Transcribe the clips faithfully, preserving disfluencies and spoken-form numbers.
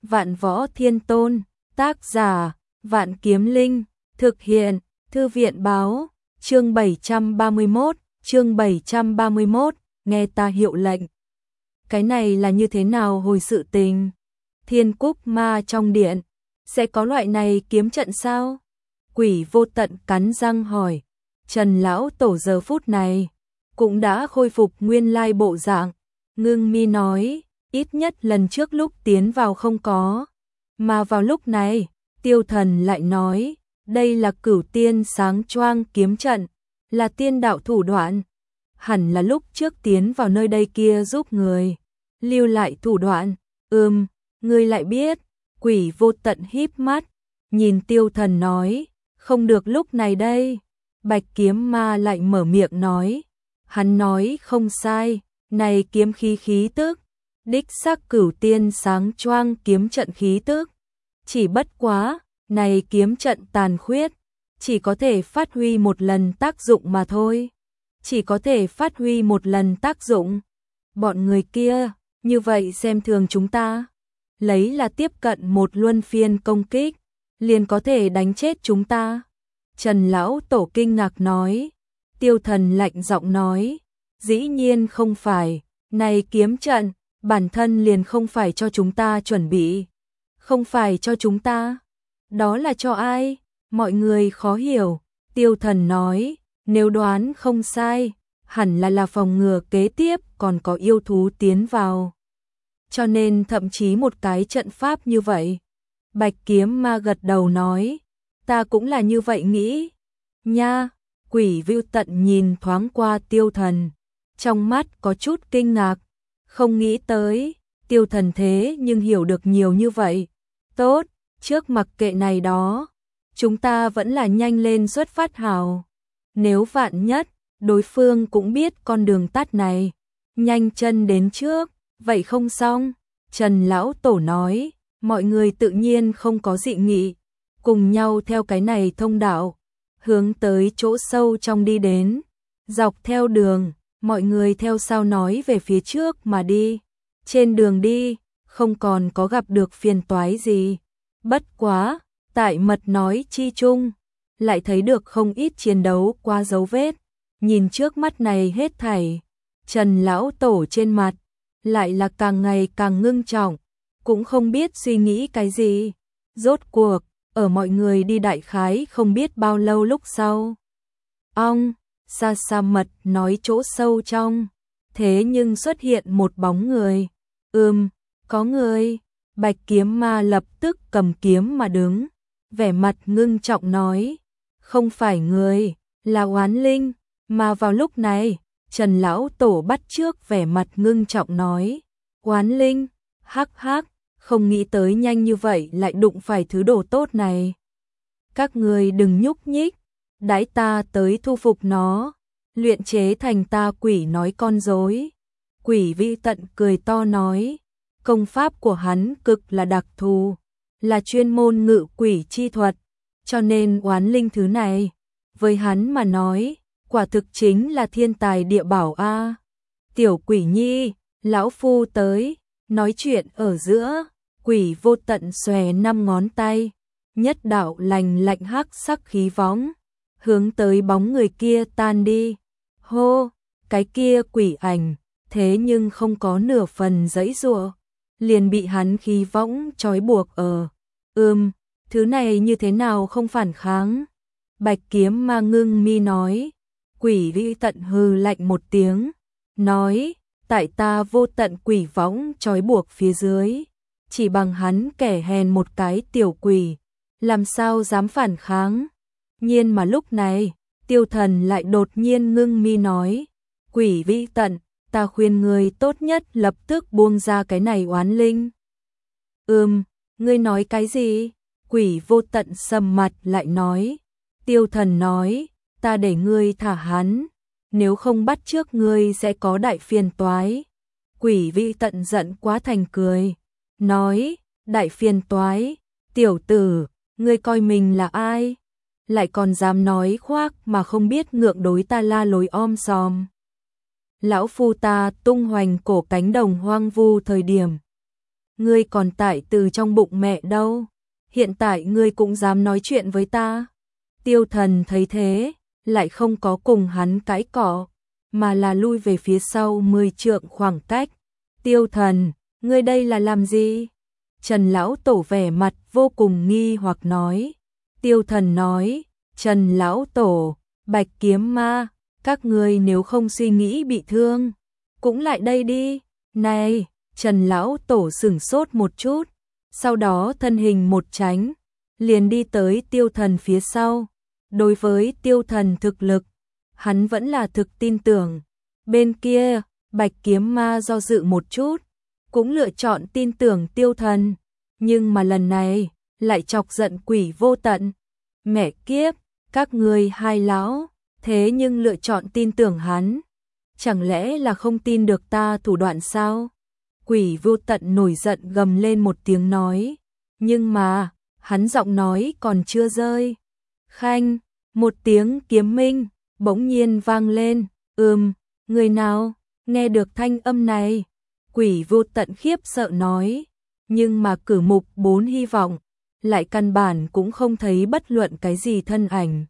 Vạn Võ Thiên Tôn, tác giả, Vạn Kiếm Linh, thực hiện, Thư viện báo, chương bảy trăm ba mươi mốt, chương bảy trăm ba mươi mốt, nghe ta hiệu lệnh. Cái này là như thế nào hồi sự tình? Thiên Cúc Ma trong điện, sẽ có loại này kiếm trận sao? Quỷ Vô Tận cắn răng hỏi. Trần lão tổ giờ phút này cũng đã khôi phục nguyên lai bộ dạng, ngưng mi nói, ít nhất lần trước lúc tiến vào không có, mà vào lúc này, Tiêu Thần lại nói, đây là Cửu Tiên Sáng Choang kiếm trận, là tiên đạo thủ đoạn, hẳn là lúc trước tiến vào nơi đây kia giúp người lưu lại thủ đoạn. Ừm, ngươi lại biết? Quỷ Vô Tận híp mắt, nhìn Tiêu Thần nói, không được lúc này đây. Bạch Kiếm Ma lại mở miệng nói, hắn nói không sai, này kiếm khí khí tức, đích xác Cửu Tiên Sáng Choang kiếm trận khí tức. Chỉ bất quá, này kiếm trận tàn khuyết, chỉ có thể phát huy một lần tác dụng mà thôi. Chỉ có thể phát huy một lần tác dụng. Bọn người kia, như vậy xem thường chúng ta. Lấy là tiếp cận một luân phiên công kích, liền có thể đánh chết chúng ta. Trần lão tổ kinh ngạc nói. Tiêu Thần lạnh giọng nói, dĩ nhiên không phải, này kiếm trận, bản thân liền không phải cho chúng ta chuẩn bị. Không phải cho chúng ta, đó là cho ai? Mọi người khó hiểu. Tiêu Thần nói, nếu đoán không sai, hẳn là là phòng ngừa kế tiếp còn có yêu thú tiến vào. Cho nên thậm chí một cái trận pháp như vậy. Bạch Kiếm Ma gật đầu nói, ta cũng là như vậy nghĩ. Nha, Quỷ Vô Tận nhìn thoáng qua Tiêu Thần, trong mắt có chút kinh ngạc, không nghĩ tới, Tiêu Thần thế nhưng hiểu được nhiều như vậy. Tốt, trước mặc kệ này đó, chúng ta vẫn là nhanh lên xuất phát hào. Nếu vạn nhất, đối phương cũng biết con đường tắt này, nhanh chân đến trước, vậy không xong. Trần lão tổ nói, mọi người tự nhiên không có dị nghị, cùng nhau theo cái này thông đạo, hướng tới chỗ sâu trong đi đến. Dọc theo đường, mọi người theo sau nói về phía trước mà đi. Trên đường đi, không còn có gặp được phiền toái gì. Bất quá, tại mật nói chi chung, lại thấy được không ít chiến đấu qua dấu vết. Nhìn trước mắt này hết thảy, Trần lão tổ trên mặt lại là càng ngày càng ngưng trọng, cũng không biết suy nghĩ cái gì. Rốt cuộc, ở mọi người đi đại khái không biết bao lâu lúc sau. Ong, xa xa mật nói chỗ sâu trong, thế nhưng xuất hiện một bóng người. Ừm, có người. Bạch Kiếm Ma lập tức cầm kiếm mà đứng, vẻ mặt ngưng trọng nói, không phải người, là oán linh. Mà vào lúc này, Trần lão tổ bắt trước vẻ mặt ngưng trọng nói, oán linh, hắc hắc, không nghĩ tới nhanh như vậy lại đụng phải thứ đồ tốt này. Các người đừng nhúc nhích, đãi ta tới thu phục nó, luyện chế thành ta quỷ nói con rối. Quỷ Vi Tận cười to nói, công pháp của hắn cực là đặc thù, là chuyên môn ngự quỷ chi thuật, cho nên oán linh thứ này, với hắn mà nói, quả thực chính là thiên tài địa bảo a. Tiểu Quỷ Nhi, lão phu tới. Nói chuyện ở giữa, Quỷ Vô Tận xòe năm ngón tay, nhất đạo lành lạnh hắc sắc khí võng, hướng tới bóng người kia tan đi. Hô, cái kia quỷ ảnh, thế nhưng không có nửa phần giãy giụa, liền bị hắn khí võng trói buộc ở. Ừm, thứ này như thế nào không phản kháng? Bạch Kiếm Ma ngưng mi nói. Quỷ Vi Tận hừ lạnh một tiếng, nói, tại ta vô tận quỷ võng trói buộc phía dưới, chỉ bằng hắn kẻ hèn một cái tiểu quỷ, làm sao dám phản kháng. Nhiên mà lúc này, Tiêu Thần lại đột nhiên ngưng mi nói, Quỷ Vi Tận, ta khuyên người tốt nhất lập tức buông ra cái này oán linh. Ừm, ngươi nói cái gì? Quỷ Vô Tận sầm mặt lại nói. Tiêu Thần nói, ta để ngươi thả hắn, nếu không bắt trước ngươi sẽ có đại phiền toái. Quỷ Vi Tận giận quá thành cười, nói, đại phiền toái, tiểu tử, ngươi coi mình là ai? Lại còn dám nói khoác mà không biết ngượng đối ta la lối om sòm. Lão phu ta tung hoành cổ cánh đồng hoang vu thời điểm, ngươi còn tại từ trong bụng mẹ đâu, hiện tại ngươi cũng dám nói chuyện với ta. Tiêu Thần thấy thế, lại không có cùng hắn cãi cọ, mà là lui về phía sau mười trượng khoảng cách. Tiêu Thần, ngươi đây là làm gì? Trần Lão Tổ vẻ mặt vô cùng nghi hoặc nói. Tiêu Thần nói, Trần Lão Tổ, Bạch Kiếm Ma, các ngươi nếu không suy nghĩ bị thương, cũng lại đây đi. Này, Trần Lão Tổ sửng sốt một chút, sau đó thân hình một tránh, liền đi tới Tiêu Thần phía sau. Đối với Tiêu Thần thực lực, hắn vẫn là thực tin tưởng. Bên kia, Bạch Kiếm Ma do dự một chút, cũng lựa chọn tin tưởng Tiêu Thần, nhưng mà lần này lại chọc giận Quỷ Vô Tận. Mẹ kiếp, các ngươi hai lão, thế nhưng lựa chọn tin tưởng hắn, chẳng lẽ là không tin được ta thủ đoạn sao? Quỷ Vô Tận nổi giận gầm lên một tiếng nói, nhưng mà, hắn giọng nói còn chưa rơi. Khanh, một tiếng kiếm minh, bỗng nhiên vang lên, ừm, người nào, nghe được thanh âm này? Quỷ Vô Tận khiếp sợ nói, nhưng mà cử mục bốn hy vọng, lại căn bản cũng không thấy bất luận cái gì thân ảnh.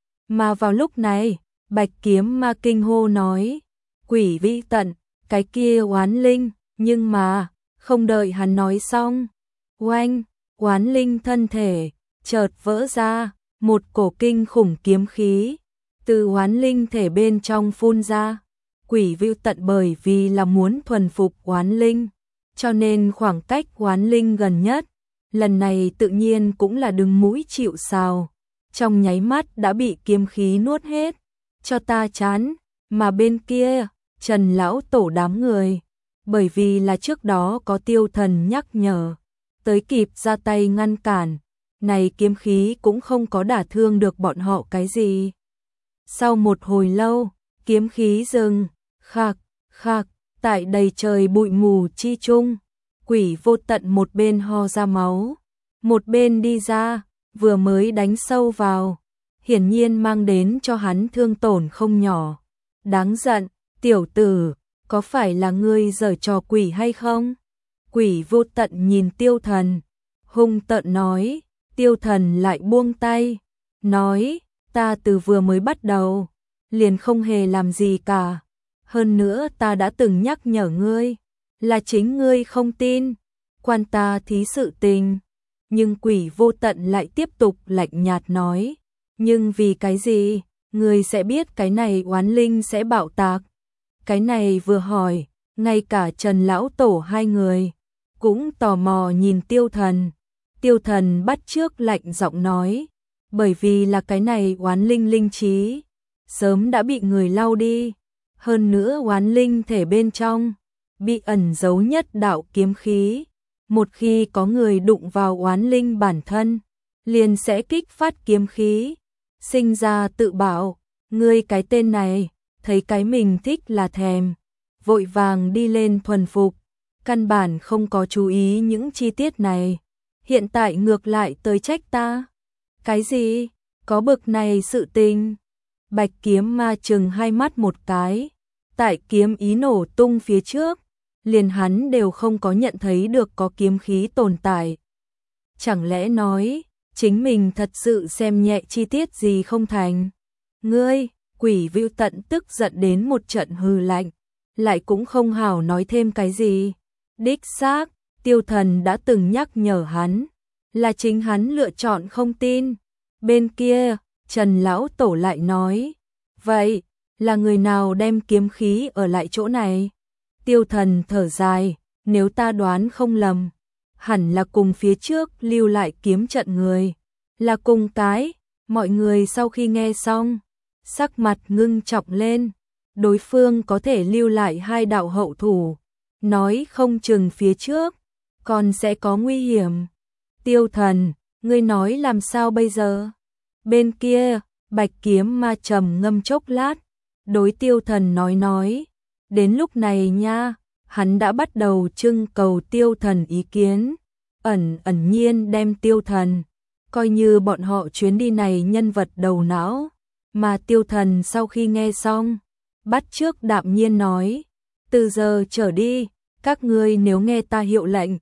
Mà vào lúc này, Bạch Kiếm Ma kinh hô nói, Quỷ Vô Tận, cái kia oán linh, nhưng mà, không đợi hắn nói xong. Oanh, oán linh thân thể, chợt vỡ ra, một cổ kinh khủng kiếm khí, từ oán linh thể bên trong phun ra. Quỷ Vô Tận bởi vì là muốn thuần phục oán linh, cho nên khoảng cách oán linh gần nhất, lần này tự nhiên cũng là đứng mũi chịu sào, trong nháy mắt đã bị kiếm khí nuốt hết. Cho ta chán, mà bên kia, Trần Lão Tổ đám người, bởi vì là trước đó có Tiêu Thần nhắc nhở, tới kịp ra tay ngăn cản, này kiếm khí cũng không có đả thương được bọn họ cái gì. Sau một hồi lâu, kiếm khí dừng, khạc, khạc, tại đầy trời bụi mù chi chung, Quỷ Vô Tận một bên ho ra máu, một bên đi ra, vừa mới đánh sâu vào, hiển nhiên mang đến cho hắn thương tổn không nhỏ. Đáng giận, tiểu tử, có phải là ngươi giở trò quỷ hay không? Quỷ Vô Tận nhìn Tiêu Thần, hung tợn nói. Tiêu Thần lại buông tay, nói, ta từ vừa mới bắt đầu, liền không hề làm gì cả. Hơn nữa ta đã từng nhắc nhở ngươi, là chính ngươi không tin, quan ta thí sự tình. Nhưng Quỷ Vô Tận lại tiếp tục lạnh nhạt nói, nhưng vì cái gì, ngươi sẽ biết cái này oán linh sẽ bạo tạc. Cái này vừa hỏi, ngay cả Trần Lão Tổ hai người, cũng tò mò nhìn Tiêu Thần. Tiêu Thần bắt chước lạnh giọng nói, bởi vì là cái này oán linh linh trí, sớm đã bị người lau đi, hơn nữa oán linh thể bên trong, bị ẩn giấu nhất đạo kiếm khí, một khi có người đụng vào oán linh bản thân, liền sẽ kích phát kiếm khí, sinh ra tự bảo, ngươi cái tên này, thấy cái mình thích là thèm, vội vàng đi lên thuần phục, căn bản không có chú ý những chi tiết này. Hiện tại ngược lại tới trách ta. Cái gì? Có bực này sự tình? Bạch Kiếm Ma chừng hai mắt một cái. Tại kiếm ý nổ tung phía trước, liền hắn đều không có nhận thấy được có kiếm khí tồn tại. Chẳng lẽ nói, chính mình thật sự xem nhẹ chi tiết gì không thành? Ngươi, Quỷ Vô Tận tức giận đến một trận hừ lạnh, lại cũng không hảo nói thêm cái gì. Đích xác, Tiêu Thần đã từng nhắc nhở hắn, là chính hắn lựa chọn không tin. Bên kia, Trần Lão Tổ lại nói, vậy, là người nào đem kiếm khí ở lại chỗ này? Tiêu Thần thở dài, nếu ta đoán không lầm, hẳn là cùng phía trước lưu lại kiếm trận người, là cùng cái. Mọi người sau khi nghe xong, sắc mặt ngưng trọng lên, đối phương có thể lưu lại hai đạo hậu thủ, nói không chừng phía trước còn sẽ có nguy hiểm. Tiêu Thần, ngươi nói làm sao bây giờ? Bên kia, Bạch Kiếm Ma trầm ngâm chốc lát, đối Tiêu Thần nói nói, đến lúc này nha, hắn đã bắt đầu trưng cầu Tiêu Thần ý kiến, ẩn ẩn nhiên đem Tiêu Thần coi như bọn họ chuyến đi này nhân vật đầu não, mà Tiêu Thần sau khi nghe xong, bắt chước đạm nhiên nói, từ giờ trở đi, các ngươi nếu nghe ta hiệu lệnh,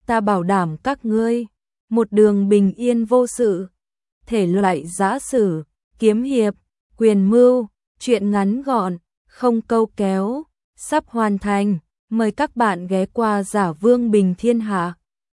ta bảo đảm các ngươi một đường bình yên vô sự. Thể loại giã sử, kiếm hiệp, quyền mưu, truyện ngắn gọn, không câu kéo, sắp hoàn thành. Mời các bạn ghé qua Giả Vương Bình Thiên Hạ.